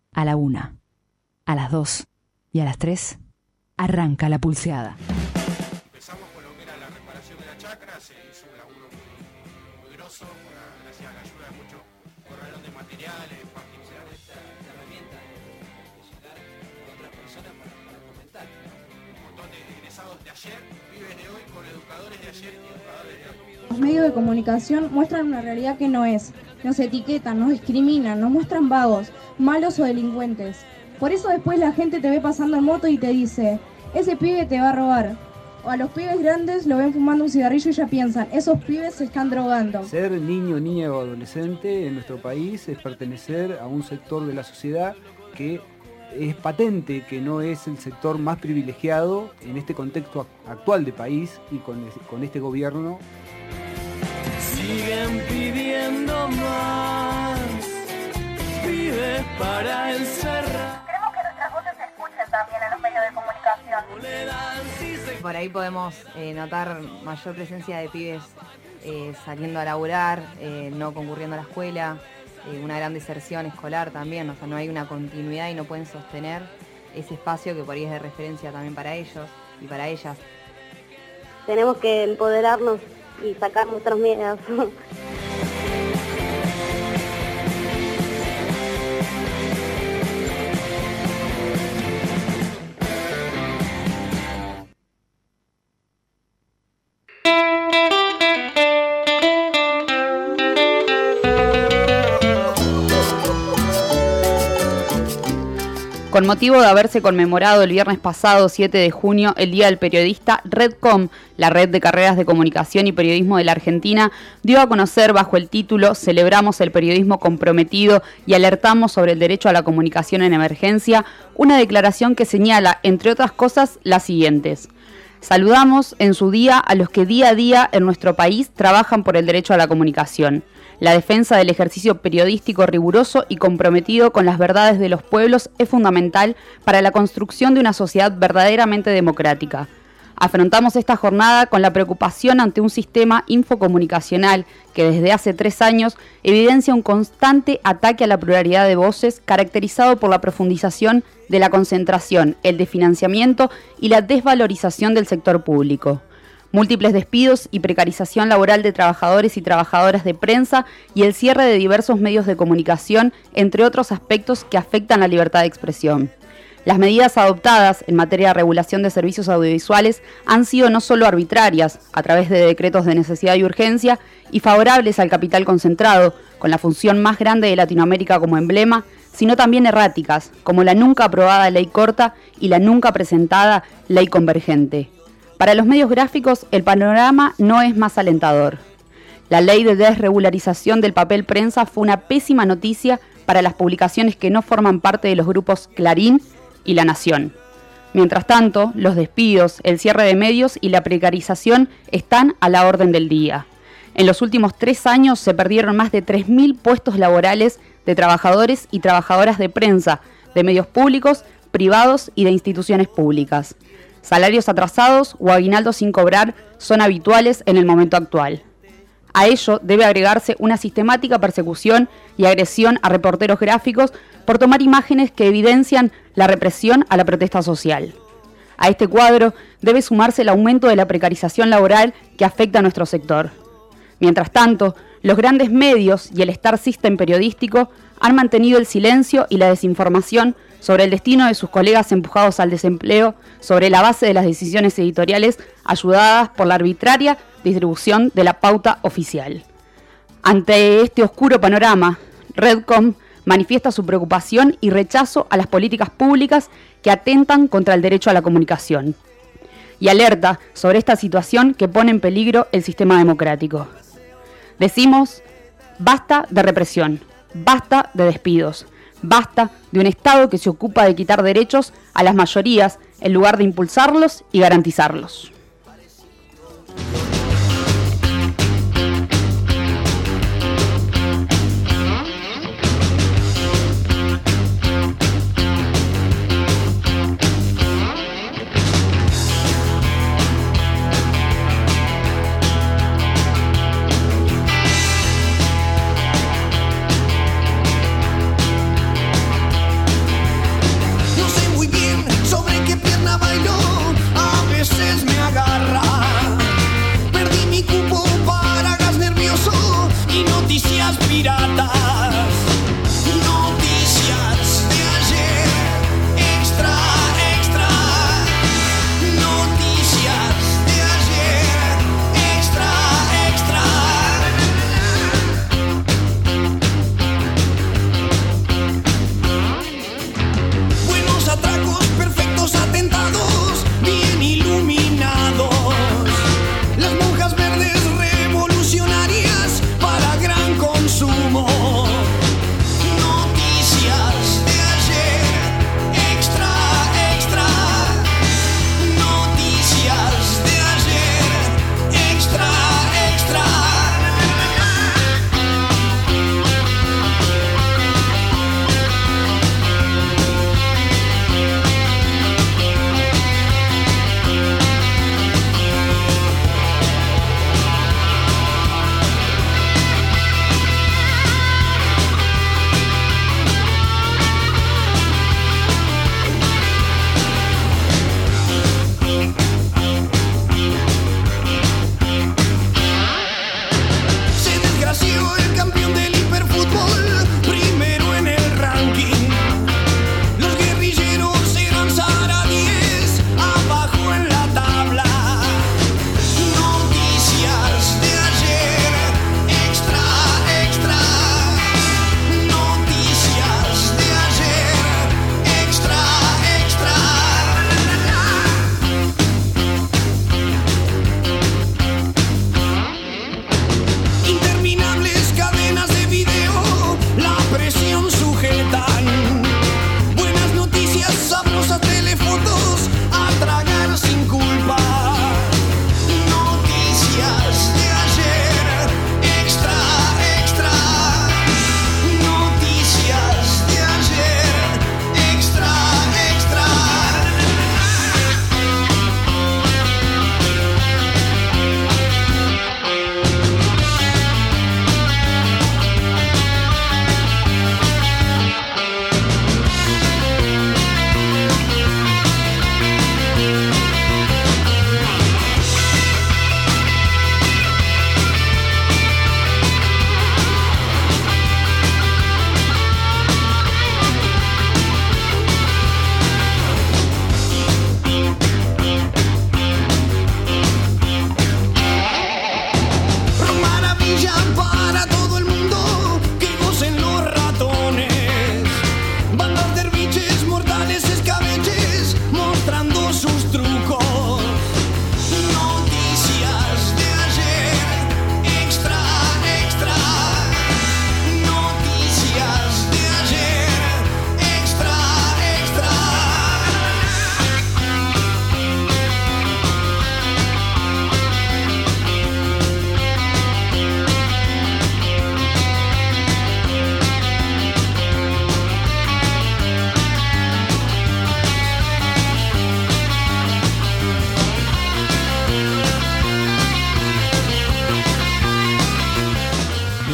A la 1, a las 2 y a las 3 arranca la pulseada. Empezamos con lo que era la reparación de la chacra, se hizo un laburo muy grosso, gracias a la ayuda de muchos corralones de materiales, particulares. Esta herramienta de llegar a otras personas para comentar. Un montón de egresados de ayer viven de hoy con educadores de ayer y educadores de hoy. Los medios de comunicación muestran una realidad que no es. Nos etiquetan, nos discriminan, nos muestran vagos, malos o delincuentes. Por eso después la gente te ve pasando en moto y te dice, ese pibe te va a robar. O a los pibes grandes lo ven fumando un cigarrillo y ya piensan, esos pibes se están drogando. Ser niño, niña o adolescente en nuestro país es pertenecer a un sector de la sociedad que es patente que no es el sector más privilegiado en este contexto actual de país y con este gobierno. Siguen pidiendo más, pibes para encerrar. Queremos que nuestras voces se escuchen también en los medios de comunicación. Por ahí podemos notar mayor presencia de pibes saliendo a laburar, no concurriendo a la escuela, una gran deserción escolar también, o sea, no hay una continuidad y no pueden sostener ese espacio que por ahí es de referencia también para ellos y para ellas. Tenemos que empoderarnos y sacar nuestros miedos. Con motivo de haberse conmemorado el viernes pasado, 7 de junio, el Día del Periodista, Redcom, la red de carreras de comunicación y periodismo de la Argentina, dio a conocer bajo el título "Celebramos el periodismo comprometido y alertamos sobre el derecho a la comunicación en emergencia", una declaración que señala, entre otras cosas, las siguientes. Saludamos en su día a los que día a día en nuestro país trabajan por el derecho a la comunicación. La defensa del ejercicio periodístico riguroso y comprometido con las verdades de los pueblos es fundamental para la construcción de una sociedad verdaderamente democrática. Afrontamos esta jornada con la preocupación ante un sistema infocomunicacional que desde hace 3 años evidencia un constante ataque a la pluralidad de voces caracterizado por la profundización de la concentración, el desfinanciamiento y la desvalorización del sector público. Múltiples despidos y precarización laboral de trabajadores y trabajadoras de prensa y el cierre de diversos medios de comunicación, entre otros aspectos que afectan la libertad de expresión. Las medidas adoptadas en materia de regulación de servicios audiovisuales han sido no solo arbitrarias, a través de decretos de necesidad y urgencia, y favorables al capital concentrado, con la función más grande de Latinoamérica como emblema, sino también erráticas, como la nunca aprobada ley corta y la nunca presentada ley convergente. Para los medios gráficos, el panorama no es más alentador. La ley de desregularización del papel prensa fue una pésima noticia para las publicaciones que no forman parte de los grupos Clarín y La Nación. Mientras tanto, los despidos, el cierre de medios y la precarización están a la orden del día. En los últimos 3 años se perdieron más de 3.000 puestos laborales de trabajadores y trabajadoras de prensa, de medios públicos, privados y de instituciones públicas. Salarios atrasados o aguinaldos sin cobrar son habituales en el momento actual. A ello debe agregarse una sistemática persecución y agresión a reporteros gráficos por tomar imágenes que evidencian la represión a la protesta social. A este cuadro debe sumarse el aumento de la precarización laboral que afecta a nuestro sector. Mientras tanto, los grandes medios y el Star System periodístico han mantenido el silencio y la desinformación sobre el destino de sus colegas empujados al desempleo, sobre la base de las decisiones editoriales ayudadas por la arbitraria distribución de la pauta oficial. Ante este oscuro panorama, Redcom manifiesta su preocupación y rechazo a las políticas públicas que atentan contra el derecho a la comunicación y alerta sobre esta situación que pone en peligro el sistema democrático. Decimos, basta de represión, basta de despidos, basta de un Estado que se ocupa de quitar derechos a las mayorías en lugar de impulsarlos y garantizarlos.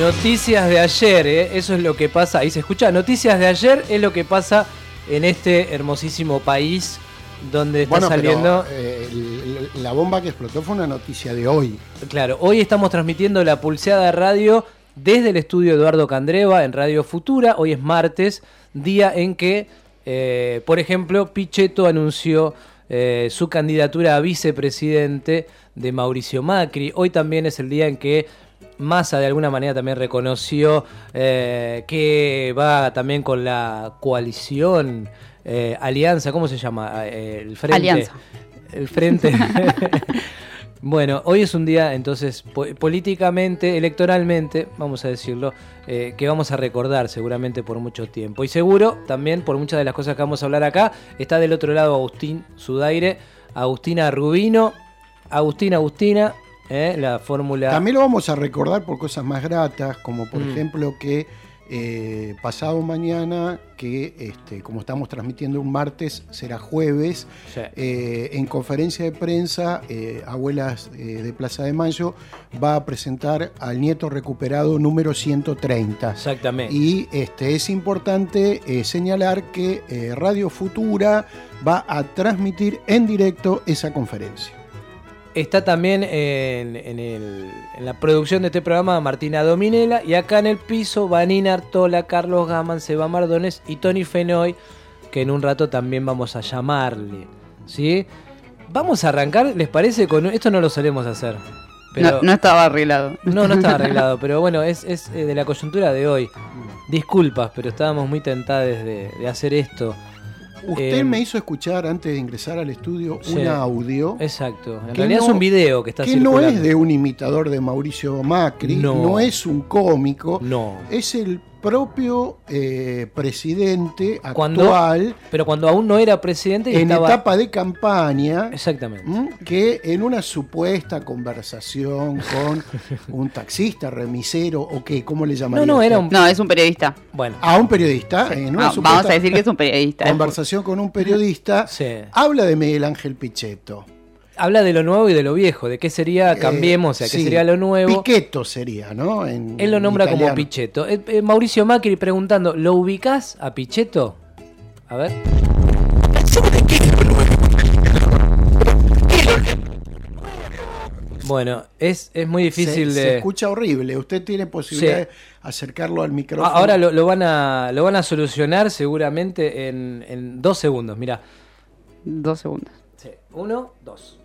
Noticias de ayer, eso es lo que pasa. Ahí se escucha. Noticias de ayer es lo que pasa en este hermosísimo país donde está saliendo. Pero, la bomba que explotó fue una noticia de hoy. Claro, hoy estamos transmitiendo La Pulseada Radio desde el estudio Eduardo Candreva en Radio Futura. Hoy es martes, día en que, por ejemplo, Pichetto anunció su candidatura a vicepresidente de Mauricio Macri. Hoy también es el día en que Massa de alguna manera también reconoció que va también con la coalición, alianza, ¿cómo se llama? El frente. Alianza. El frente. Bueno, hoy es un día entonces políticamente, electoralmente, vamos a decirlo, que vamos a recordar seguramente por mucho tiempo. Y seguro también por muchas de las cosas que vamos a hablar acá. Está del otro lado Agustín Sudaire, Agustina Rubino, Agustina, la fórmula. También lo vamos a recordar por cosas más gratas, como por ejemplo que pasado mañana, que como estamos transmitiendo un martes, será jueves, sí. En conferencia de prensa, Abuelas de Plaza de Mayo va a presentar al nieto recuperado número 130. Exactamente. Y es importante señalar que Radio Futura va a transmitir en directo esa conferencia. Está también en la producción de este programa Martina Dominela, y acá en el piso Vanina Artola, Carlos Gaman, Seba Mardones y Tony Fenoy, que en un rato también vamos a llamarle, ¿sí? Vamos a arrancar, ¿les parece? Con esto no lo solemos hacer. Pero no estaba arreglado. No estaba arreglado, pero bueno, es de la coyuntura de hoy. Disculpas, pero estábamos muy tentados de hacer esto. Usted me hizo escuchar antes de ingresar al estudio un audio. Exacto. En realidad es un video que está circulando. Que no es de un imitador de Mauricio Macri, no es un cómico, es el propio presidente actual. Pero cuando aún no era presidente y en etapa de campaña. Exactamente. Que en una supuesta conversación con un taxista, remisero, o qué, ¿cómo le llamaría? No, es un periodista. Bueno. A un periodista. En una vamos a decir que es un periodista. Conversación con un periodista. Habla de Miguel Ángel Pichetto. Habla de lo nuevo y de lo viejo, de qué sería, cambiemos, qué sería lo nuevo. Pichetto sería, ¿no? Él lo nombra italiano como Pichetto. Mauricio Macri preguntando, ¿lo ubicás a Pichetto? A ver. ¿De qué es lo nuevo? Bueno, es muy difícil se escucha horrible. Usted tiene posibilidad de acercarlo al micrófono. Ahora lo van a solucionar seguramente en 2 segundos. Mirá. 2 segundos. Sí. 1, 2.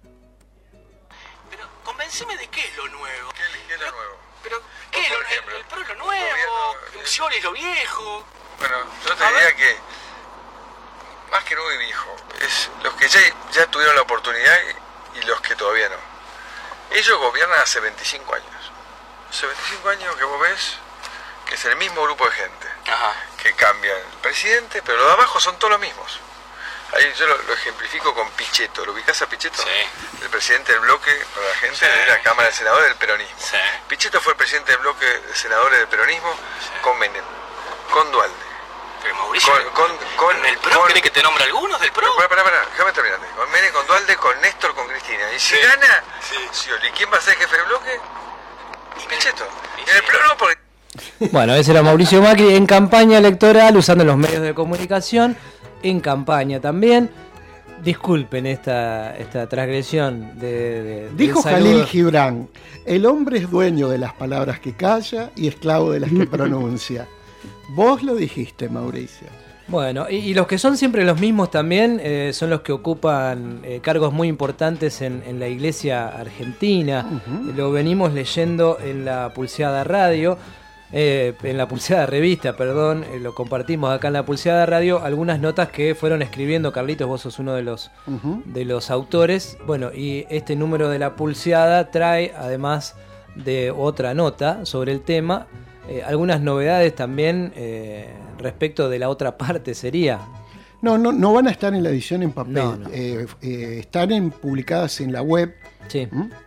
Convenceme de qué es lo nuevo. ¿Qué es lo nuevo? Pero, ¿qué es el PRO es lo nuevo? Scioli es lo viejo. Bueno, yo te diría que más que nuevo y viejo, es los que ya tuvieron la oportunidad y los que todavía no. Ellos gobiernan hace 25 años. Hace 25 años que vos ves que es el mismo grupo de gente. Ajá. Que cambia el presidente, pero los de abajo son todos los mismos. Ahí yo lo ejemplifico con Pichetto. ¿Lo ubicás a Pichetto? Sí. El presidente del bloque para la gente de la Cámara de Senadores del peronismo. Sí. Pichetto fue el presidente del bloque de senadores del peronismo con Menem, con Duhalde. Pero Mauricio, con el PRO, ¿querés que te nombre algunos del PRO? Pará, déjame terminar. Con Menem, con Duhalde, con Néstor, con Cristina. Y si gana, Scioli. ¿Quién va a ser jefe del bloque? Y Pichetto. En el PRO no, porque... Bueno, ese era Mauricio Macri en campaña electoral, usando los medios de comunicación. En campaña también. Disculpen esta transgresión dijo Jalil Gibran: el hombre es dueño de las palabras que calla y esclavo de las que pronuncia. Vos lo dijiste, Mauricio. Bueno, y los que son siempre los mismos también son los que ocupan cargos muy importantes en la iglesia argentina. Lo venimos leyendo en la Pulseada Radio. En la Pulseada Revista, perdón, lo compartimos acá en la Pulseada Radio, algunas notas que fueron escribiendo. Carlitos, vos sos uno de los autores. Bueno, y este número de la Pulseada trae, además de otra nota sobre el tema, algunas novedades también respecto de la otra parte, sería. No van a estar en la edición en papel. No. Están publicadas en la web, sí.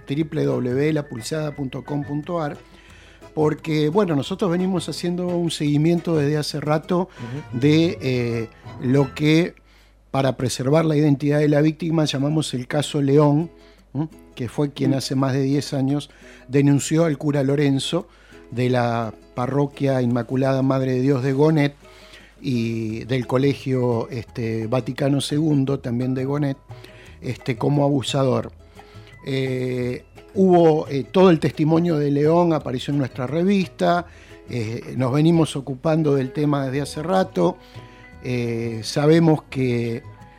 www.lapulseada.com.ar. Porque, bueno, nosotros venimos haciendo un seguimiento desde hace rato de lo que, para preservar la identidad de la víctima, llamamos el caso León, que fue quien hace más de 10 años denunció al cura Lorenzo de la parroquia Inmaculada Madre de Dios de Gonet y del Colegio Vaticano II, también de Gonet, como abusador. Hubo todo el testimonio de León, apareció en nuestra revista, nos venimos ocupando del tema desde hace rato, sabemos que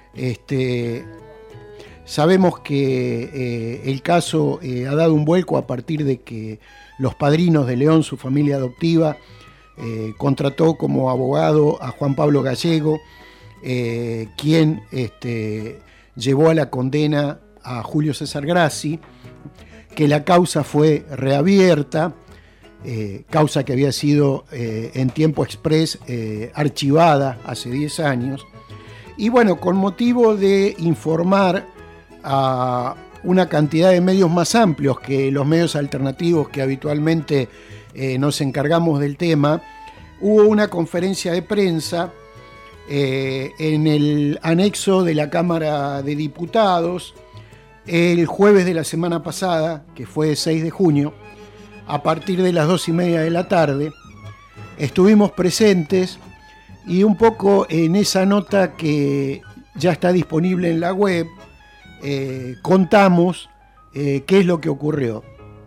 el caso ha dado un vuelco a partir de que los padrinos de León, su familia adoptiva, contrató como abogado a Juan Pablo Gallego, quien llevó a la condena a Julio César Grassi, que la causa fue reabierta, causa que había sido en tiempo exprés archivada hace 10 años. Y bueno, con motivo de informar a una cantidad de medios más amplios que los medios alternativos que habitualmente nos encargamos del tema, hubo una conferencia de prensa en el anexo de la Cámara de Diputados el jueves de la semana pasada, que fue 6 de junio, a partir de las 2:30 de la tarde. Estuvimos presentes y un poco en esa nota que ya está disponible en la web, contamos qué es lo que ocurrió.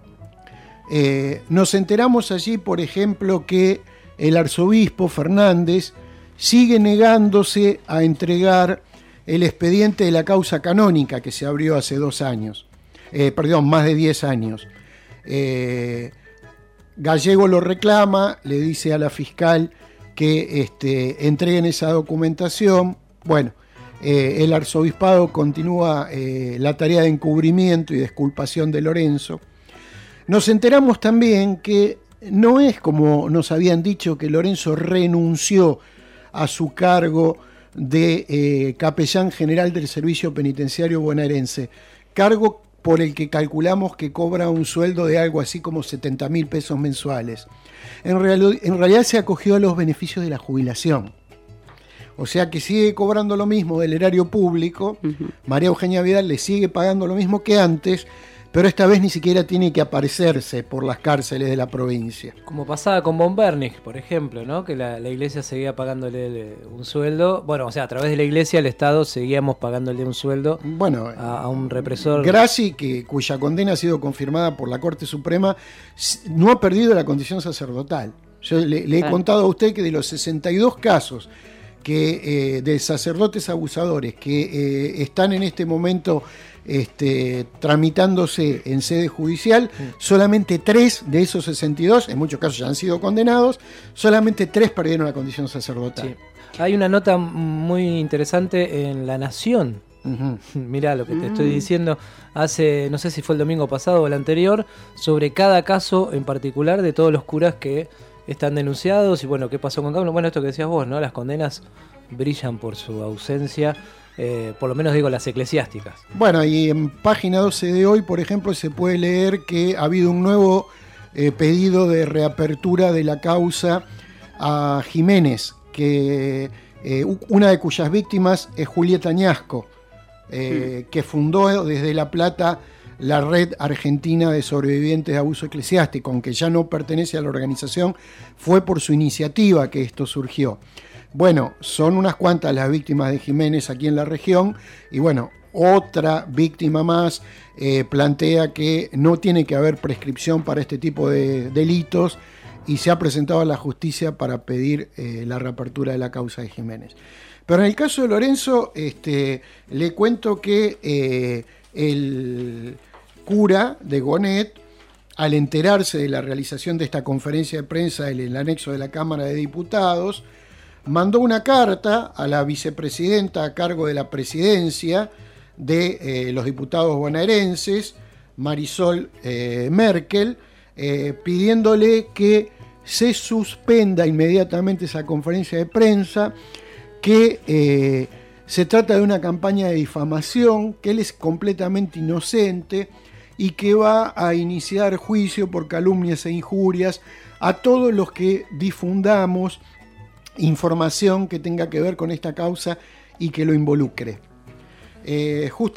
Nos enteramos allí, por ejemplo, que el arzobispo Fernández sigue negándose a entregar el expediente de la causa canónica que se abrió hace 2 años, más de 10 años. Gallego lo reclama, le dice a la fiscal que entreguen esa documentación. Bueno, el arzobispado continúa la tarea de encubrimiento y de exculpación de Lorenzo. Nos enteramos también que no es como nos habían dicho, que Lorenzo renunció a su cargo de capellán general del Servicio Penitenciario Bonaerense, cargo por el que calculamos que cobra un sueldo de algo así como 70.000 pesos mensuales. En realidad se acogió a los beneficios de la jubilación. O sea que sigue cobrando lo mismo del erario público. María Eugenia Vidal le sigue pagando lo mismo que antes, pero esta vez ni siquiera tiene que aparecerse por las cárceles de la provincia. Como pasaba con von Bernich, por ejemplo, ¿no? Que la iglesia seguía pagándole un sueldo. Bueno, o sea, a través de la iglesia, el Estado seguíamos pagándole un sueldo a un represor. Grassi, cuya condena ha sido confirmada por la Corte Suprema, no ha perdido la condición sacerdotal. Yo le he contado a usted que de los 62 casos de sacerdotes abusadores que están en este momento tramitándose en sede judicial, solamente 3 de esos 62, en muchos casos ya han sido condenados, solamente 3 perdieron la condición sacerdotal. Sí. Hay una nota muy interesante en La Nación. Mirá lo que te estoy diciendo, hace, no sé si fue el domingo pasado o el anterior, sobre cada caso en particular de todos los curas que están denunciados y bueno, qué pasó con cada uno. Bueno, esto que decías vos, ¿no? Las condenas brillan por su ausencia, por lo menos digo las eclesiásticas. Bueno, y en página 12 de hoy, por ejemplo, se puede leer que ha habido un nuevo pedido de reapertura de la causa a Jiménez, que una de cuyas víctimas es Julieta Añasco, que fundó desde La Plata la Red Argentina de Sobrevivientes de Abuso Eclesiástico, aunque ya no pertenece a la organización, fue por su iniciativa que esto surgió. Bueno, son unas cuantas las víctimas de Jiménez aquí en la región, y bueno, otra víctima más plantea que no tiene que haber prescripción para este tipo de delitos y se ha presentado a la justicia para pedir la reapertura de la causa de Jiménez. Pero en el caso de Lorenzo, le cuento que el cura de Gonet, al enterarse de la realización de esta conferencia de prensa en el anexo de la Cámara de Diputados, mandó una carta a la vicepresidenta a cargo de la presidencia de los diputados bonaerenses, Marisol Merkel, pidiéndole que se suspenda inmediatamente esa conferencia de prensa, que se trata de una campaña de difamación, que él es completamente inocente y que va a iniciar juicio por calumnias e injurias a todos los que difundamos información que tenga que ver con esta causa y que lo involucre.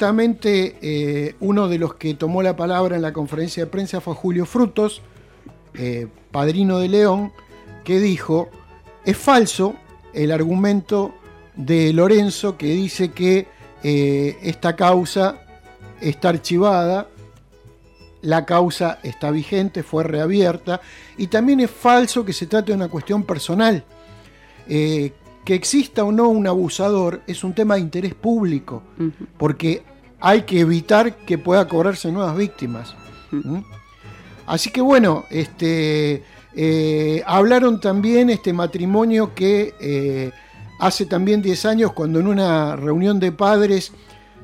Justamente uno de los que tomó la palabra en la conferencia de prensa fue Julio Frutos, padrino de León, que dijo: es falso el argumento de Lorenzo que dice que esta causa está archivada, la causa está vigente, fue reabierta, y también es falso que se trate de una cuestión personal. Que exista o no un abusador es un tema de interés público, porque hay que evitar que pueda cobrarse nuevas víctimas. Así que bueno, hablaron también este matrimonio que hace también 10 años, cuando en una reunión de padres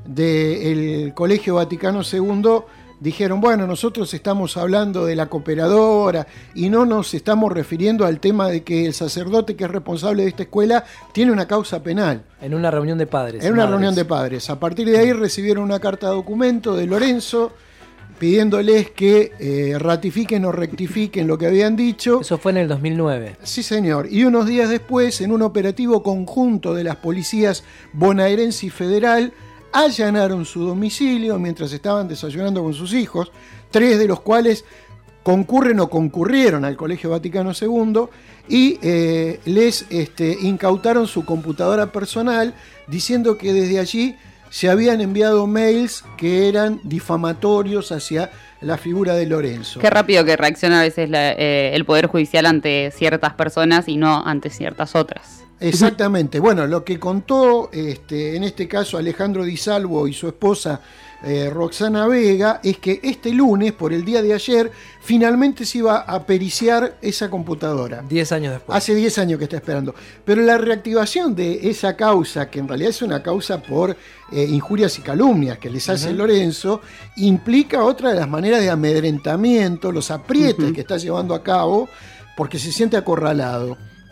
del Colegio Vaticano II dijeron: bueno, nosotros estamos hablando de la cooperadora y no nos estamos refiriendo al tema de que el sacerdote que es responsable de esta escuela tiene una causa penal. En una reunión de padres. En una reunión de padres. A partir de ahí recibieron una carta de documento de Lorenzo pidiéndoles que ratifiquen o rectifiquen lo que habían dicho. Eso fue en el 2009. Sí, señor. Y unos días después, en un operativo conjunto de las policías bonaerense y federal, allanaron su domicilio mientras estaban desayunando con sus hijos, 3 de los cuales concurren o concurrieron al Colegio Vaticano II, y les incautaron su computadora personal, diciendo que desde allí se habían enviado mails que eran difamatorios hacia la figura de Lorenzo. Qué rápido que reacciona a veces el Poder Judicial ante ciertas personas y no ante ciertas otras. Exactamente. Bueno, lo que contó en este caso Alejandro Di Salvo y su esposa Roxana Vega es que este lunes, por el día de ayer, finalmente se iba a periciar esa computadora. 10 años después. Hace 10 años que está esperando. Pero la reactivación de esa causa, que en realidad es una causa por injurias y calumnias que les hace Lorenzo, implica otra de las maneras de amedrentamiento, los aprietes que está llevando a cabo, porque se siente acorralado.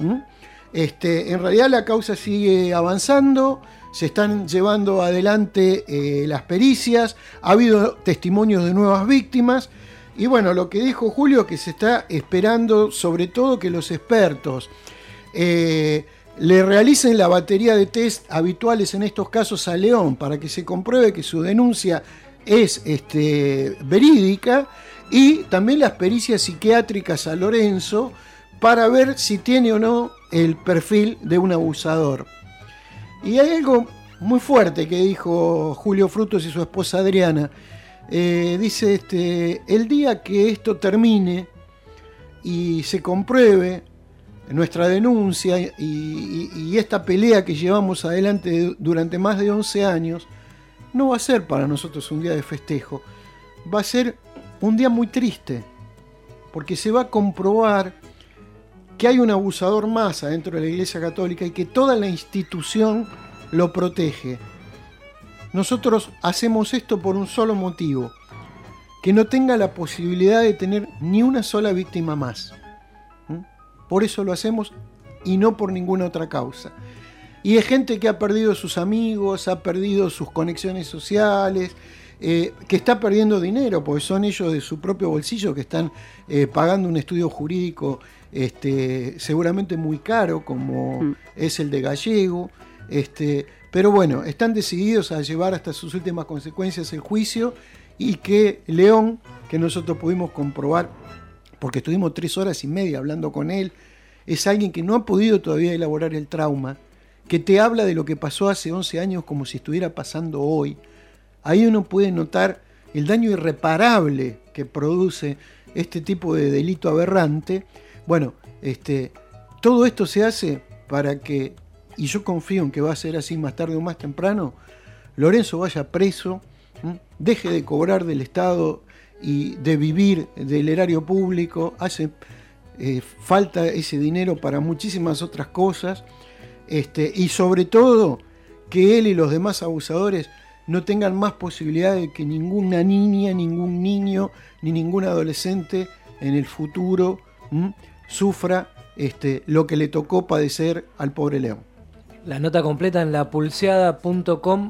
En realidad la causa sigue avanzando, se están llevando adelante las pericias, ha habido testimonios de nuevas víctimas, y bueno, lo que dijo Julio, que se está esperando sobre todo que los expertos le realicen la batería de test habituales en estos casos a León, para que se compruebe que su denuncia es verídica, y también las pericias psiquiátricas a Lorenzo, para ver si tiene o no el perfil de un abusador. Y hay algo muy fuerte que dijo Julio Frutos y su esposa Adriana. Dice, el día que esto termine y se compruebe nuestra denuncia y esta pelea que llevamos adelante durante más de 11 años, no va a ser para nosotros un día de festejo, va a ser un día muy triste, porque se va a comprobar que hay un abusador más adentro de la Iglesia Católica y que toda la institución lo protege. Nosotros hacemos esto por un solo motivo: que no tenga la posibilidad de tener ni una sola víctima más. Por eso lo hacemos y no por ninguna otra causa. Y es gente que ha perdido sus amigos, ha perdido sus conexiones sociales, que está perdiendo dinero, porque son ellos de su propio bolsillo que están pagando un estudio jurídico seguramente muy caro, como es el de Gallego, pero bueno, están decididos a llevar hasta sus últimas consecuencias el juicio, y que León, que nosotros pudimos comprobar, porque estuvimos 3 horas y media hablando con él, es alguien que no ha podido todavía elaborar el trauma, que te habla de lo que pasó hace 11 años como si estuviera pasando hoy. Ahí uno puede notar el daño irreparable que produce este tipo de delito aberrante. Bueno, todo esto se hace para que, y yo confío en que va a ser así más tarde o más temprano, Lorenzo vaya preso, deje de cobrar del Estado y de vivir del erario público. Hace falta ese dinero para muchísimas otras cosas, y sobre todo que él y los demás abusadores no tengan más posibilidad de que ninguna niña, ningún niño, ni ningún adolescente en el futuro sufra lo que le tocó padecer al pobre León. La nota completa en lapulseada.com.ar.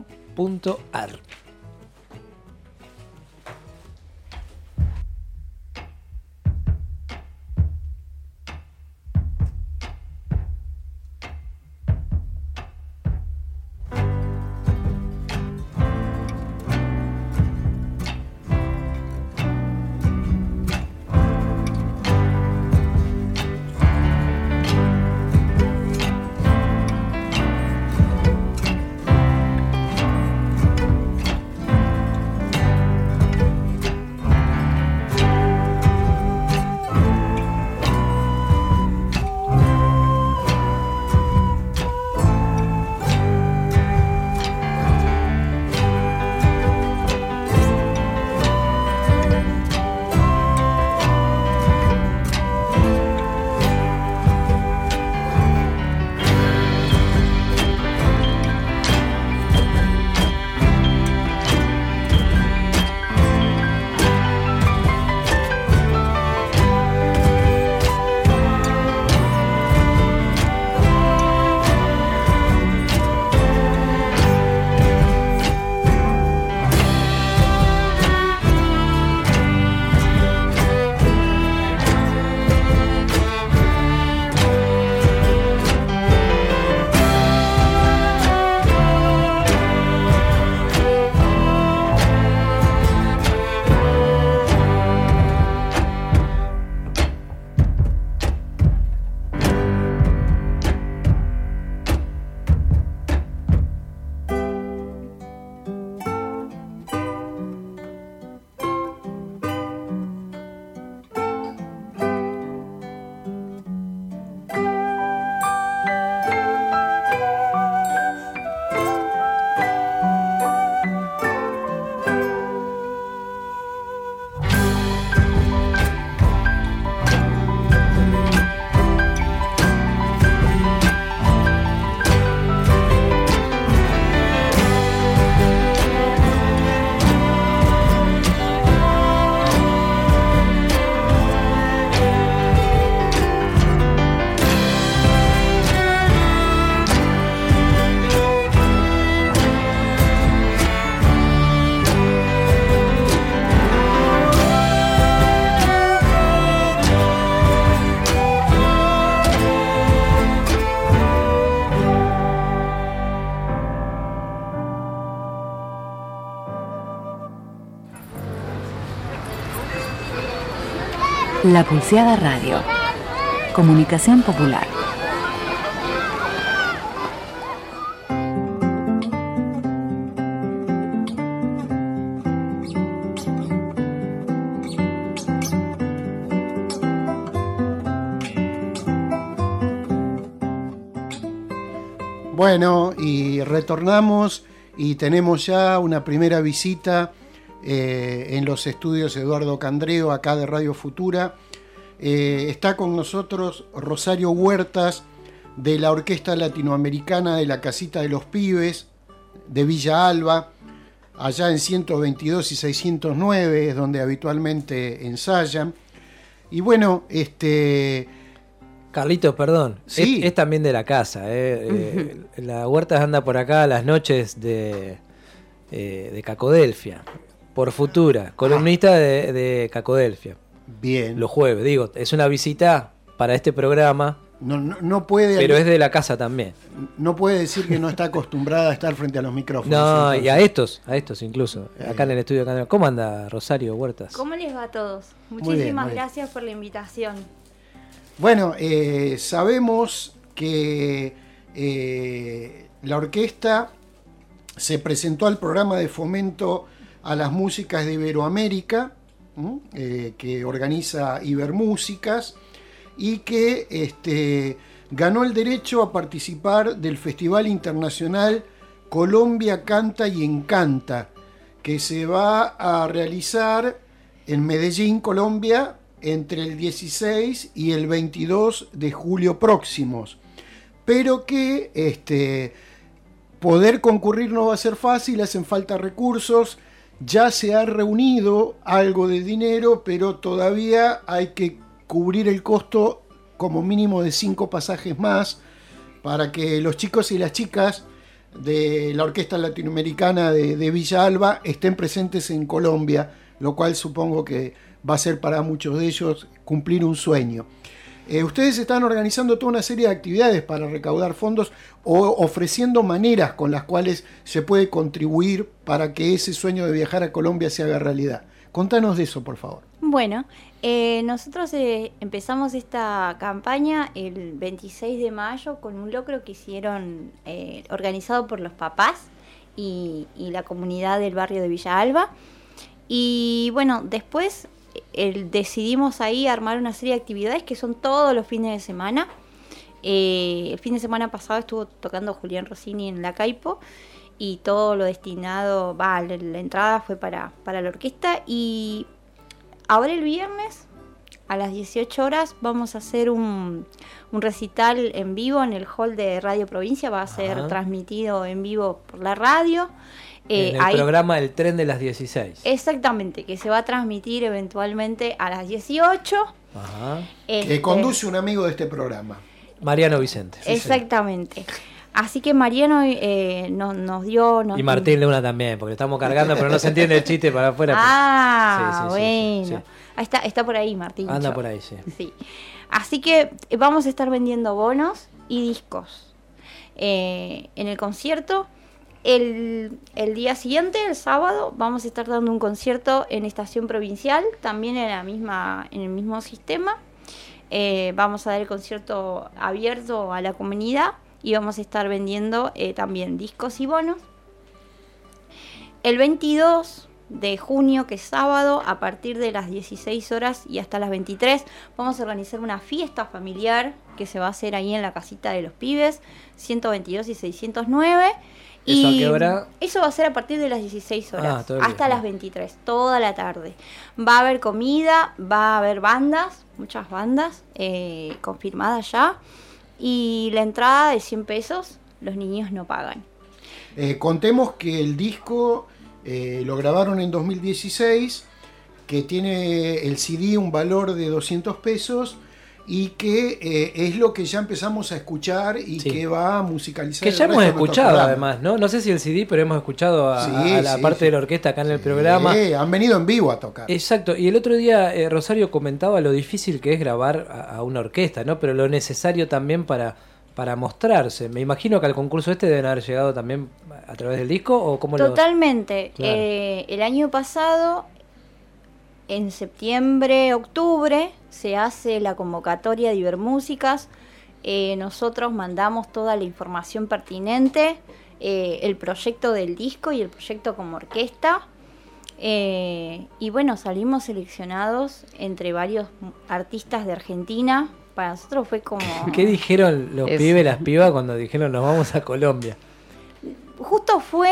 La Pulseada Radio. Comunicación popular. Bueno, y retornamos y tenemos ya una primera visita en los estudios Eduardo Candreo, acá de Radio Futura. Está con nosotros Rosario Huertas, de la Orquesta Latinoamericana de la Casita de los Pibes, de Villa Alba, allá en 122 y 609, es donde habitualmente ensayan. Y bueno, Carlitos, perdón, sí. es también de la casa. La Huertas anda por acá a las noches de Cacodelfia, por Futura, columnista de Cacodelfia. Bien. Los jueves, digo, es una visita para este programa. No puede, pero es de la casa también. No puede decir que no está acostumbrada a estar frente a los micrófonos. No, entonces. y a estos incluso, acá en el estudio de Candela. ¿Cómo anda Rosario Huertas? ¿Cómo les va a todos? Muy Muchísimas bien. gracias por la invitación. Bueno, sabemos que la orquesta se presentó al programa de fomento a las músicas de Iberoamérica, que organiza Ibermúsicas, y que ganó el derecho a participar del Festival Internacional Colombia Canta y Encanta, que se va a realizar en Medellín, Colombia, entre el 16 y el 22 de julio próximos. Pero que poder concurrir no va a ser fácil, hacen falta recursos. Ya se ha reunido algo de dinero, pero todavía hay que cubrir el costo como mínimo de 5 pasajes más para que los chicos y las chicas de la Orquesta Latinoamericana de Villa Alba estén presentes en Colombia, lo cual supongo que va a ser para muchos de ellos cumplir un sueño. Ustedes están organizando toda una serie de actividades para recaudar fondos o ofreciendo maneras con las cuales se puede contribuir para que ese sueño de viajar a Colombia se haga realidad. Contanos de eso, por favor. Bueno, nosotros empezamos esta campaña el 26 de mayo con un locro que hicieron organizado por los papás y la comunidad del barrio de Villa Alba. Y bueno, después decidimos ahí armar una serie de actividades que son todos los fines de semana. El fin de semana pasado estuvo tocando Julián Rossini en La Caipo y todo lo destinado, la entrada fue para la orquesta. Y ahora el viernes a las 18 horas vamos a hacer un recital en vivo en el hall de Radio Provincia. Va a ser transmitido en vivo por la radio. En el programa El Tren de las 16. Exactamente, que se va a transmitir eventualmente a las 18. Ajá. Que conduce un amigo de este programa. Mariano Vicente. Exactamente. Así que Mariano nos dio... y Martín Luna también, porque estamos cargando, pero no se entiende el chiste para afuera. Bueno. Sí. Está por ahí Martín. Anda por ahí, sí. Así que vamos a estar vendiendo bonos y discos. En el concierto... El día siguiente, el sábado, vamos a estar dando un concierto en Estación Provincial, también en el mismo sistema. Vamos a dar el concierto abierto a la comunidad y vamos a estar vendiendo también discos y bonos. El 22 de junio, que es sábado, a partir de las 16 horas y hasta las 23, vamos a organizar una fiesta familiar que se va a hacer ahí en la Casita de los Pibes, 122 y 609. ¿Eso a qué hora? Eso va a ser a partir de las 16 horas hasta las 23, toda la tarde. Va a haber comida, va a haber bandas, muchas bandas confirmadas ya. Y la entrada de 100 pesos, los niños no pagan. Contemos que el disco lo grabaron en 2016, que tiene el CD un valor de 200 pesos y que es lo que ya empezamos a escuchar y que va a musicalizar. Que ya hemos escuchado además, ¿no? No sé si el CD, pero hemos escuchado a la parte de la orquesta acá en el programa. Han venido en vivo a tocar. Exacto, y el otro día Rosario comentaba lo difícil que es grabar a una orquesta, ¿no? Pero lo necesario también para mostrarse. Me imagino que al concurso deben haber llegado también a través del disco, ¿o cómo? Totalmente. Claro. El año pasado en septiembre, octubre, se hace la convocatoria de Ibermúsicas. Nosotros mandamos toda la información pertinente, el proyecto del disco y el proyecto como orquesta. Y bueno, salimos seleccionados entre varios artistas de Argentina. Para nosotros fue como... ¿Qué dijeron los pibes, las pibas cuando dijeron nos vamos a Colombia? Justo fue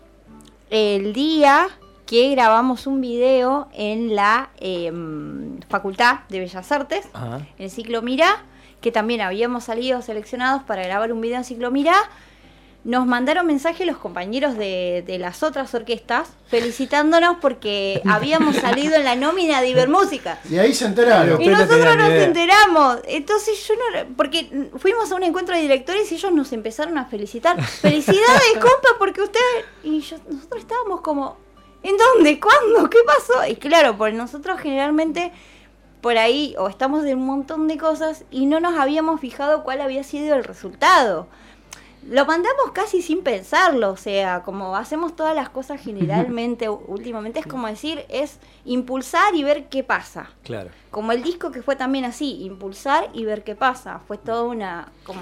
el día que grabamos un video en la Facultad de Bellas Artes, en el ciclo Mirá, que también habíamos salido seleccionados para grabar un video en ciclo Mirá. Nos mandaron mensajes los compañeros de las otras orquestas felicitándonos porque habíamos salido en la nómina de Ibermúsica. Y ahí se enteraron. Y nosotros nos enteramos. Entonces yo no... Porque fuimos a un encuentro de directores y ellos nos empezaron a felicitar. ¡Felicidades, compa! Porque ustedes... Y nosotros estábamos como... ¿En dónde? ¿Cuándo? ¿Qué pasó? Y claro, porque nosotros generalmente... por ahí, o estamos de un montón de cosas y no nos habíamos fijado cuál había sido el resultado. Lo mandamos casi sin pensarlo, o sea, como hacemos todas las cosas generalmente últimamente, es como decir, es impulsar y ver qué pasa. Claro. Como el disco que fue también así, impulsar y ver qué pasa. Fue toda una... como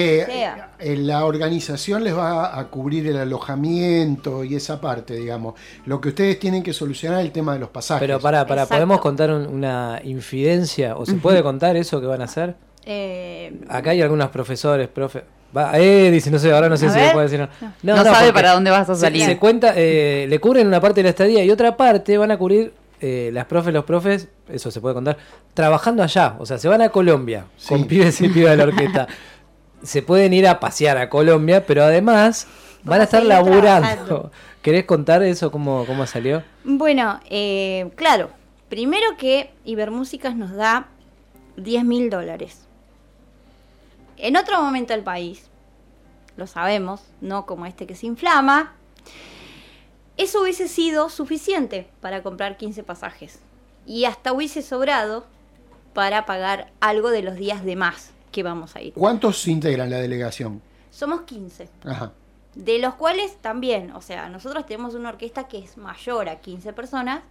la organización les va a cubrir el alojamiento y esa parte, digamos. Lo que ustedes tienen que solucionar es el tema de los pasajes. Pero para ¿podemos contar una infidencia? ¿O se puede contar eso que van a hacer? Acá hay algunos profesores, dice, no sé, ahora no sé si le puede decir. No sabe para dónde vas a salir. Se cuenta, le cubren una parte de la estadía y otra parte van a cubrir las profes, los profes, eso se puede contar, trabajando allá. O sea, se van a Colombia con pibes y pibas de la orquesta. Se pueden ir a pasear a Colombia, pero además van a estar laburando. ¿Querés contar eso, cómo salió? Bueno, claro, primero que Ibermúsicas nos da $10.000. En otro momento del país, lo sabemos, no como este que se inflama, eso hubiese sido suficiente para comprar 15 pasajes. Y hasta hubiese sobrado para pagar algo de los días de más que vamos a ir. ¿Cuántos integran la delegación? Somos 15. Ajá. De los cuales también, o sea, nosotros tenemos una orquesta que es mayor a 15 personas.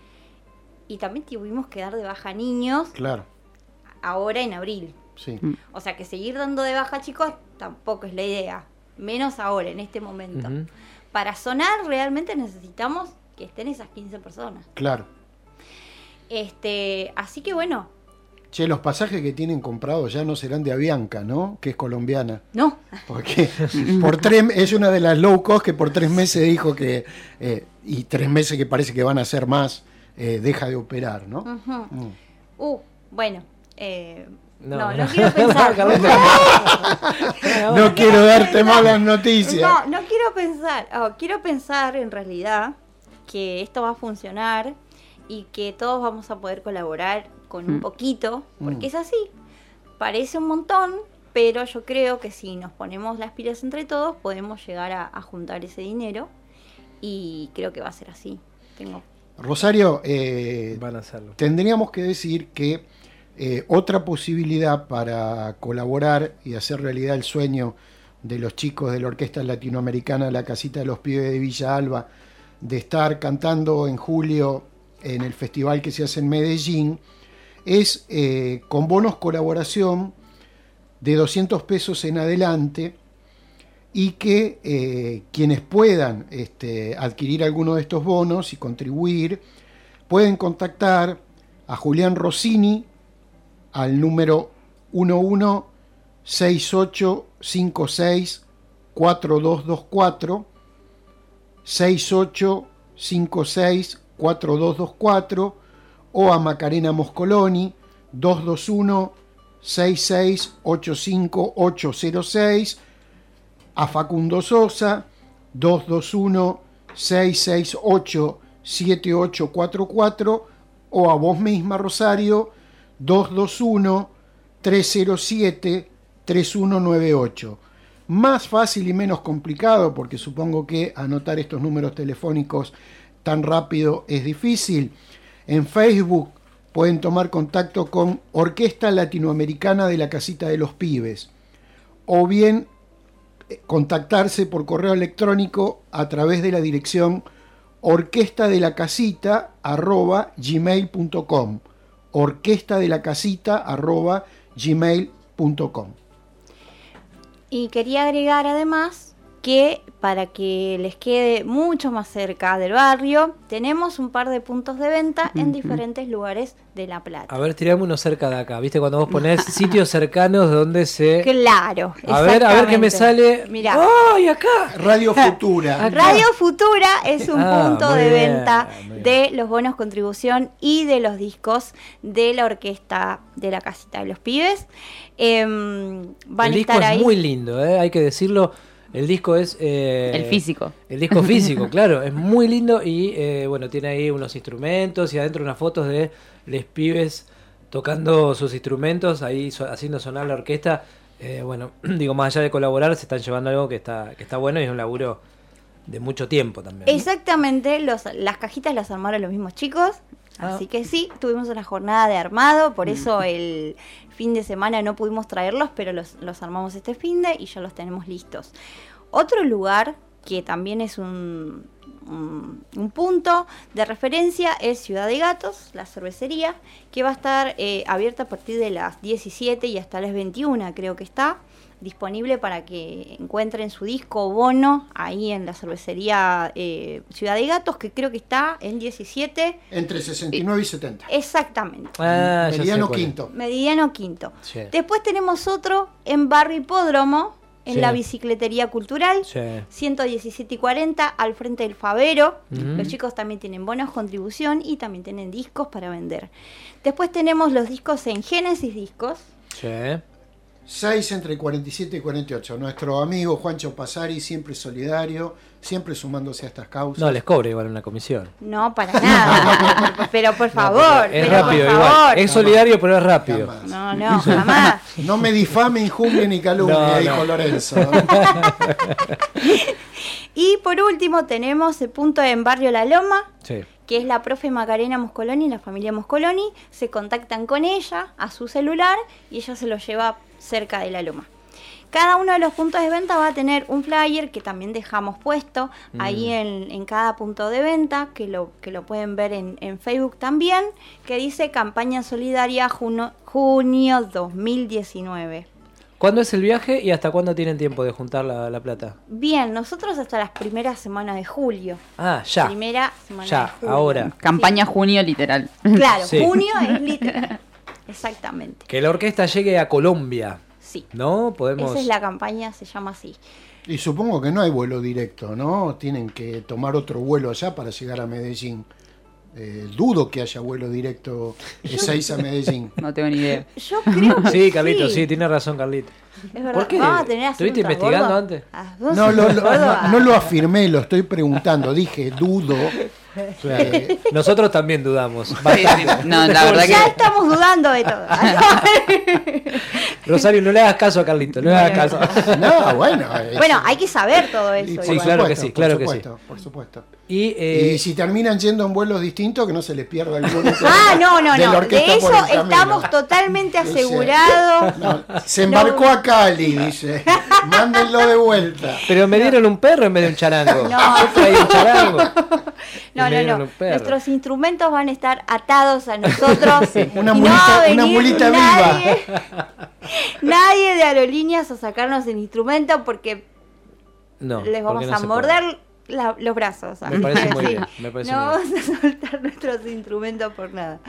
Y también tuvimos que dar de baja niños. Claro. Ahora en abril. Sí. O sea que seguir dando de baja chicos tampoco es la idea, menos ahora, en este momento. Para sonar realmente necesitamos que estén esas 15 personas. Claro. Así que bueno. Che, los pasajes que tienen comprados ya no serán de Avianca, ¿no? Que es colombiana. No. Porque es una de las low cost que por 3 meses dijo que, y 3 meses que parece que van a ser más, deja de operar, ¿no? Bueno. No quiero pensar. No quiero darte malas noticias. No quiero pensar. Quiero pensar en realidad que esto va a funcionar y que todos vamos a poder colaborar con un poquito, porque es así. Parece un montón, pero yo creo que si nos ponemos las pilas entre todos podemos llegar a juntar ese dinero y creo que va a ser así. Rosario, van a hacerlo. Tendríamos que decir que otra posibilidad para colaborar y hacer realidad el sueño de los chicos de la Orquesta Latinoamericana La Casita de los Pibes de Villa Alba, de estar cantando en julio en el festival que se hace en Medellín, es con bonos colaboración de 200 pesos en adelante, y que quienes puedan adquirir alguno de estos bonos y contribuir pueden contactar a Julián Rossini al número 1168564224, 68564224, o a Macarena Moscoloni 221-6685-806, a Facundo Sosa 221-668-7844, o a vos misma, Rosario, 221-307-3198. Más fácil y menos complicado, porque supongo que anotar estos números telefónicos tan rápido es difícil. En Facebook pueden tomar contacto con Orquesta Latinoamericana de la Casita de los Pibes, o bien contactarse por correo electrónico a través de la dirección orquestadelacasita@gmail.com. orquestadelacasita@gmail.com. Y quería agregar además que para que les quede mucho más cerca del barrio, tenemos un par de puntos de venta en diferentes lugares de La Plata. A ver, tirame uno cerca de acá. ¿Viste? Cuando vos ponés sitios cercanos donde se... Claro, a ver qué me sale. Mirá. ¡Ay, acá! Radio Futura. Acá. Radio Futura es un punto de bien, venta de los bonos contribución y de los discos de la orquesta de la Casita de los Pibes. Van el a disco estar es ahí. muy lindo, hay que decirlo. El disco es... el físico. El disco físico, claro. Es muy lindo y, bueno, tiene ahí unos instrumentos y adentro unas fotos de los pibes tocando sus instrumentos, ahí haciendo sonar la orquesta. Bueno, digo, más allá de colaborar, se están llevando algo que está bueno y es un laburo de mucho tiempo también, ¿no? Exactamente, las cajitas las armaron los mismos chicos. Así que sí, tuvimos una jornada de armado, por eso el fin de semana no pudimos traerlos, pero los armamos este fin de y ya los tenemos listos. Otro lugar que también es un punto de referencia es Ciudad de Gatos, la cervecería, que va a estar abierta a partir de las 17 y hasta las 21, creo que está disponible para que encuentren su disco bono ahí en la cervecería Ciudad de Gatos, que creo que está en 17. Entre 69 y 70. Exactamente. Meridiano Quinto. Meridiano Quinto. Sí. Después tenemos otro en Barrio Hipódromo, en la Bicicletería Cultural, 117 y 40, al frente del Favero. Los chicos también tienen bonos contribución y también tienen discos para vender. Después tenemos los discos en Génesis Discos. 6 entre 47 y 48. Nuestro amigo Juancho Pasari, siempre solidario, siempre sumándose a estas causas. No, les cobra igual una comisión. No, para nada. Pero por favor. Es rápido igual. Es solidario, pero es rápido. No, jamás. No me difame, injumie ni calumnie, dijo Lorenzo. Y por último tenemos el punto en Barrio La Loma. Sí. Que es la profe Macarena Moscoloni y la familia Moscoloni. Se contactan con ella a su celular y ella se lo lleva cerca de La Loma. Cada uno de los puntos de venta va a tener un flyer que también dejamos puesto ahí en cada punto de venta, que lo pueden ver en Facebook también, que dice Campaña Solidaria junio 2019. ¿Cuándo es el viaje y hasta cuándo tienen tiempo de juntar la plata? Bien, nosotros hasta las primeras semanas de julio. Ah, ya. Primera semana ya, de julio. ahora. Campaña junio literal. Claro, Sí. junio es literal. Exactamente. Que la orquesta llegue a Colombia. Sí. ¿No? Podemos... Esa es la campaña, se llama así. Y supongo que no hay vuelo directo, ¿no? Tienen que tomar otro vuelo allá para llegar a Medellín. Dudo que haya vuelo directo de 6 a Medellín. No tengo ni idea. Yo creo que Sí, Carlito, sí, tiene razón, Carlito. Es verdad. ¿Por qué? Vamos a tener ¿Estuviste asuntos, investigando gordo. antes? No lo afirmé, lo estoy preguntando. Dije, dudo. Nosotros también dudamos. No, la verdad Ya estamos dudando de todo. Rosario, no le hagas caso a Carlito, no le hagas caso. No, bueno. Bueno, hay que saber todo eso. Sí, igual. claro que sí, claro que sí. Por supuesto. Y si terminan yendo en vuelos distintos, que no se les pierda alguno. No. de la orquesta De eso por el camino. estamos totalmente asegurados. No, se embarcó a Cali, dice. Mándenlo de vuelta. Pero me dieron un perro en vez de un charango. No. Yo traía un charango. No. Un perro. Nuestros instrumentos van a estar atados a nosotros. Una y mulita, no va a venir una mulita nadie, viva. Nadie de Aerolíneas a sacarnos el instrumento porque No, les vamos porque no a se morder los brazos. Me parece muy Sí. bien. Me parece No muy vamos a soltar nuestros instrumentos por nada.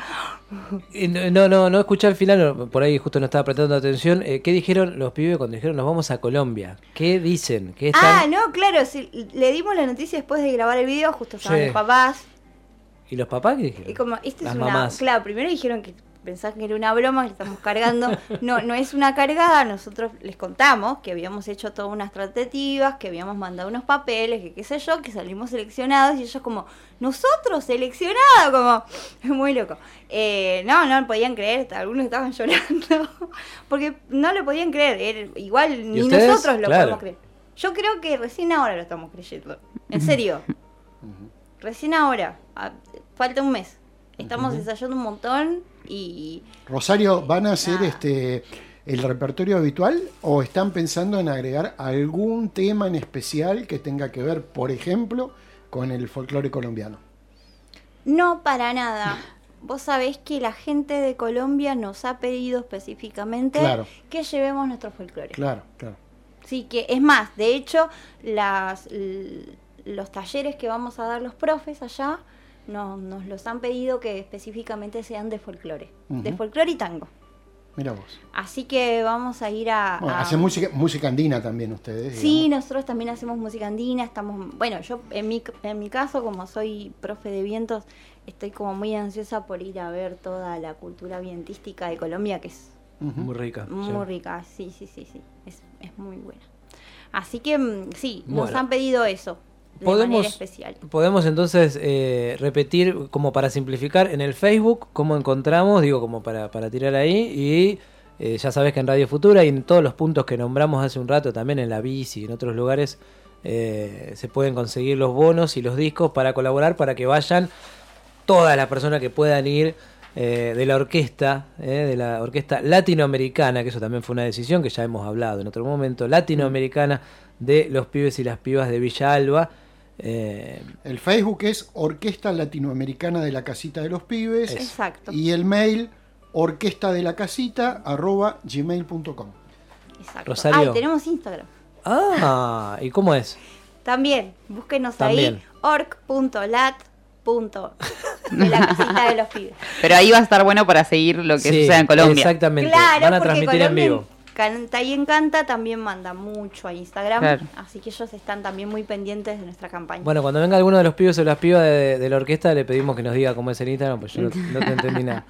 No escuché al final, por ahí justo no estaba prestando atención. ¿Qué dijeron los pibes cuando dijeron nos vamos a Colombia? ¿Qué dicen? ¿Qué están... No, claro, sí, le dimos la noticia después de grabar el video, justo estaban Sí. los papás. ¿Y los papás qué dijeron? Y como, esta Las es una. mamás. Claro, primero dijeron que pensaban que era una broma, que estamos cargando. No es una cargada, nosotros les contamos que habíamos hecho todas unas tratativas, que habíamos mandado unos papeles, que qué sé yo, que salimos seleccionados, y ellos como, nosotros seleccionados, como, es muy loco. No podían creer, algunos estaban llorando, porque no lo podían creer, igual ni ustedes? nosotros lo Claro. podemos creer. Yo creo que recién ahora lo estamos creyendo, en serio. Recién ahora, falta un mes. Estamos ensayando un montón y... Rosario, ¿van a hacer el repertorio habitual o están pensando en agregar algún tema en especial que tenga que ver, por ejemplo, con el folclore colombiano. No, para nada. Vos sabés que la gente de Colombia nos ha pedido específicamente que llevemos nuestro folclore. Claro. Sí, que es más, de hecho, los talleres que vamos a dar los profes allá nos los han pedido que específicamente sean de folclore. De folclore y tango. Mira vos. Así que vamos a ir a... Bueno, hacen música andina también ustedes. Sí, digamos. nosotros también hacemos música andina. Bueno, yo en mi caso, como soy profe de vientos, estoy como muy ansiosa por ir a ver toda la cultura vientística de Colombia, que es muy rica. Muy rica, sí. Es muy buena. Así que sí, nos han pedido eso. De manera especial. Podemos entonces repetir, como para simplificar, en el Facebook cómo encontramos, digo, como para tirar ahí, y ya sabes que en Radio Futura y en todos los puntos que nombramos hace un rato, también en la bici y en otros lugares, se pueden conseguir los bonos y los discos para colaborar, para que vayan todas las personas que puedan ir de la orquesta latinoamericana, que eso también fue una decisión que ya hemos hablado en otro momento, latinoamericana de los pibes y las pibas de Villa Alba. El Facebook es Orquesta Latinoamericana de la Casita de los Pibes. Exacto. Y el mail orquestadelacasita@gmail.com. Exacto. Rosario. Tenemos Instagram. ¿Y cómo es? También, búsquenos ahí, org.lat. De la Casita de los Pibes. Pero ahí va a estar bueno para seguir lo que suceda en Colombia. Exactamente. Claro, van a transmitir en vivo. Canta y Encanta también manda mucho a Instagram, claro. Así que ellos están también muy pendientes de nuestra campaña. Bueno, cuando venga alguno de los pibes o las pibas de la orquesta, le pedimos que nos diga cómo es el Instagram, pues yo no te entendí nada.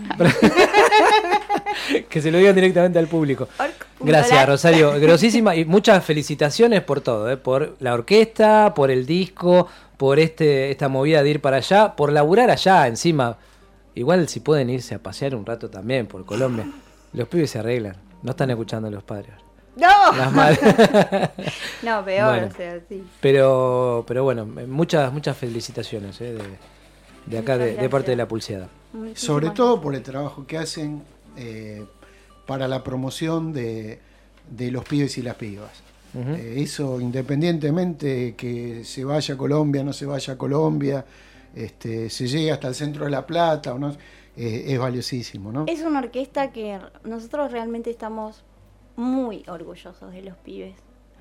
Que se lo digan directamente al público. Gracias, Rosario, grosísima, y muchas felicitaciones por todo, por la orquesta, por el disco, por esta movida de ir para allá, por laburar allá encima. Igual si pueden irse a pasear un rato también por Colombia, los pibes se arreglan. No están escuchando a los padres. ¡No! Las madres. No, peor, bueno, o sea, sí. Pero bueno, muchas felicitaciones de acá, de parte de la Pulseada. Sobre todo por el trabajo que hacen para la promoción de los pibes y las pibas. Eso, independientemente que se vaya a Colombia, no se vaya a Colombia, se llegue hasta el centro de La Plata o no, es valiosísimo, ¿no? Es una orquesta que nosotros realmente estamos muy orgullosos de los pibes.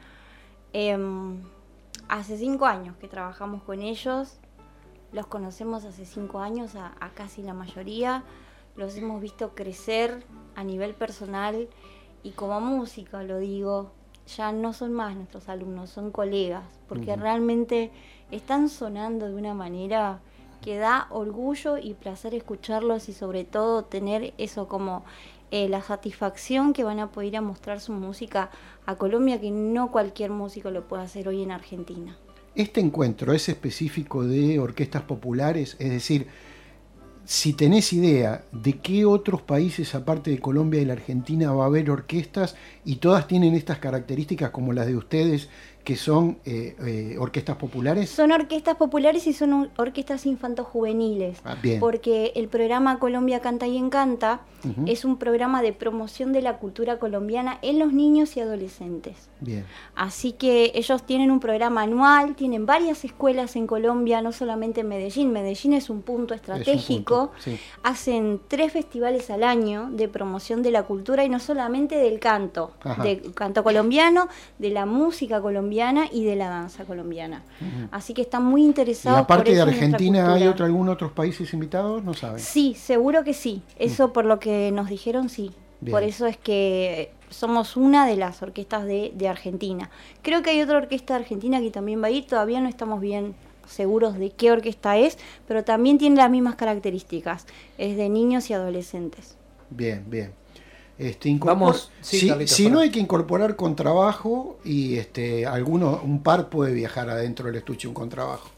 Hace 5 años que trabajamos con ellos, los conocemos hace 5 años a casi la mayoría, los hemos visto crecer a nivel personal y como música, lo digo, ya no son más nuestros alumnos, son colegas, porque realmente están sonando de una manera que da orgullo y placer escucharlos y sobre todo tener eso como la satisfacción que van a poder ir a mostrar su música a Colombia, que no cualquier músico lo puede hacer hoy en Argentina. Este encuentro es específico de orquestas populares, es decir, si tenés idea de qué otros países aparte de Colombia y la Argentina va a haber orquestas y todas tienen estas características como las de ustedes, que son orquestas populares. Son orquestas populares y son orquestas infantojuveniles, porque el programa Colombia Canta y Encanta es un programa de promoción de la cultura colombiana en los niños y adolescentes. Bien. Así que ellos tienen un programa anual, tienen varias escuelas en Colombia, no solamente en Medellín. Medellín es un punto estratégico. Sí. Hacen 3 festivales al año de promoción de la cultura y no solamente del canto, del canto colombiano, de la música colombiana y de la danza colombiana. Así que están muy interesados. Y aparte por eso de en nuestra Argentina, ¿hay cultura. algún otros países invitados? No saben. Sí, seguro que sí. Eso por lo que nos dijeron, sí. Bien. Por eso es que somos una de las orquestas de Argentina. Creo que hay otra orquesta de Argentina que también va a ir. Todavía no estamos bien seguros de qué orquesta es, pero también tiene las mismas características. Es de niños y adolescentes. Bien. Vamos, si no hay que incorporar contrabajo y un par puede viajar adentro del estuche un contrabajo.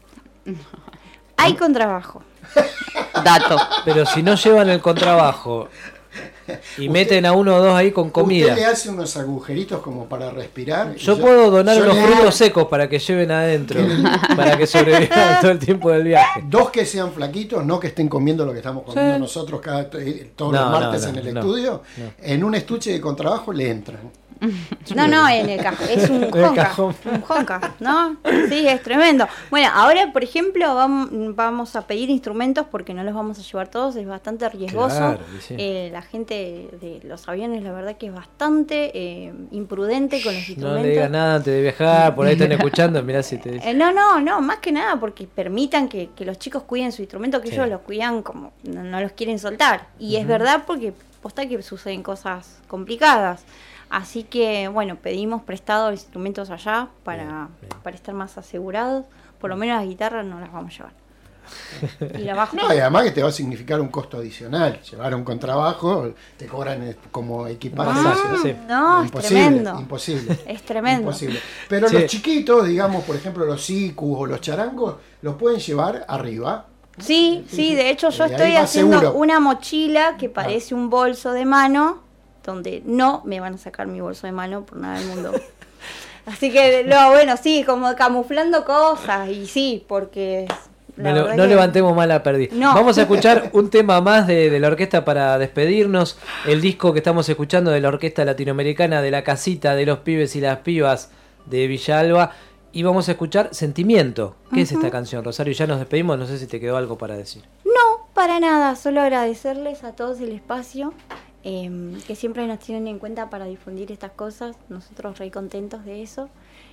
Hay contrabajo. Dato. Pero si no llevan el contrabajo y meten a 1 o 2 ahí con comida. ¿Usted le hace unos agujeritos como para respirar? Yo puedo donar unos frutos secos para que lleven adentro, para que sobrevivan todo el tiempo del viaje. 2 que sean flaquitos, no que estén comiendo lo que estamos comiendo nosotros todos los martes en el estudio. En un estuche de contrabajo le entran. No, en el cajón. Es un jonca. Un jonca, ¿no? Sí, es tremendo. Bueno, ahora, por ejemplo, vamos a pedir instrumentos porque no los vamos a llevar todos. Es bastante riesgoso. Claro, sí. La gente de los aviones, la verdad que es bastante imprudente con los instrumentos. No le digas nada antes de viajar. Por ahí están escuchando. Mirá si te dicen. No, más que nada porque permitan que los chicos cuiden su instrumento, que ellos los cuidan como no los quieren soltar. Y es verdad porque posta que suceden cosas complicadas. Así que, bueno, pedimos prestados instrumentos allá para estar más asegurados. Por lo menos las guitarras no las vamos a llevar. Y la bajo. No, y además que te va a significar un costo adicional. Llevar un contrabajo, te cobran como equipaje. No, es tremendo. Imposible. Es tremendo. Imposible. Pero los chiquitos, digamos, por ejemplo, los sicus o los charangos, los pueden llevar arriba. Sí, de hecho yo estoy haciendo una mochila que parece un bolso de mano, donde no me van a sacar mi bolso de mano por nada del mundo. Así que, sí, como camuflando cosas, y sí, porque... No levantemos más la perdiz. No. Vamos a escuchar un tema más de la orquesta para despedirnos. El disco que estamos escuchando de la Orquesta Latinoamericana de la Casita de los Pibes y las Pibas de Villalba. Y vamos a escuchar Sentimiento. ¿Qué es esta canción, Rosario? Ya nos despedimos, no sé si te quedó algo para decir. No, para nada, solo agradecerles a todos el espacio, que siempre nos tienen en cuenta para difundir estas cosas. Nosotros re contentos de eso.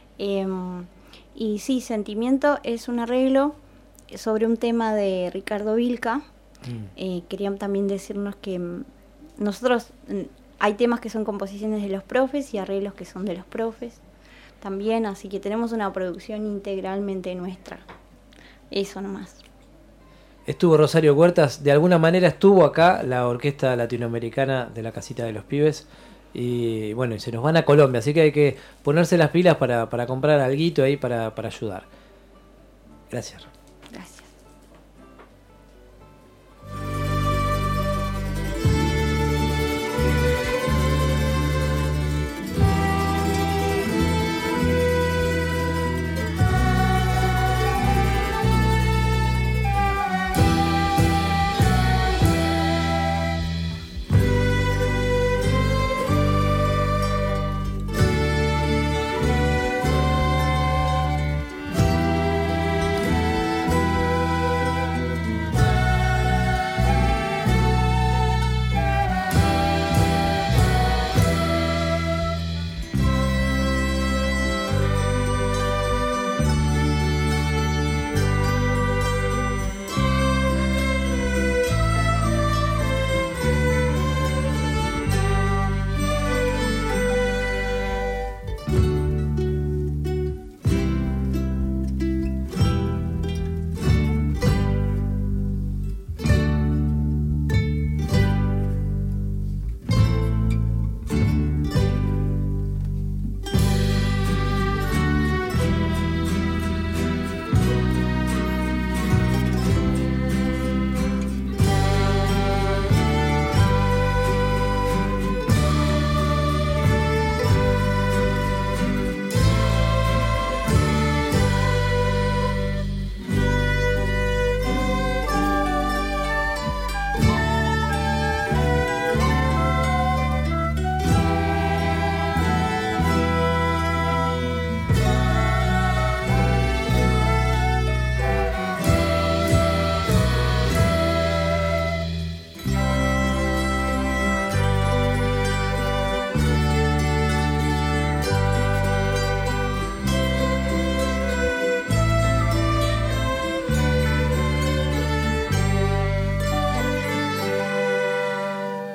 Y sí, Sentimiento es un arreglo sobre un tema de Ricardo Vilca. Querían también decirnos que nosotros hay temas que son composiciones de los profes y arreglos que son de los profes también, así que tenemos una producción integralmente nuestra. Eso nomás. Estuvo Rosario Huertas, de alguna manera estuvo acá la Orquesta Latinoamericana de la Casita de los Pibes. Y bueno, y se nos van a Colombia, así que hay que ponerse las pilas para comprar alguito ahí para ayudar. Gracias. Gracias.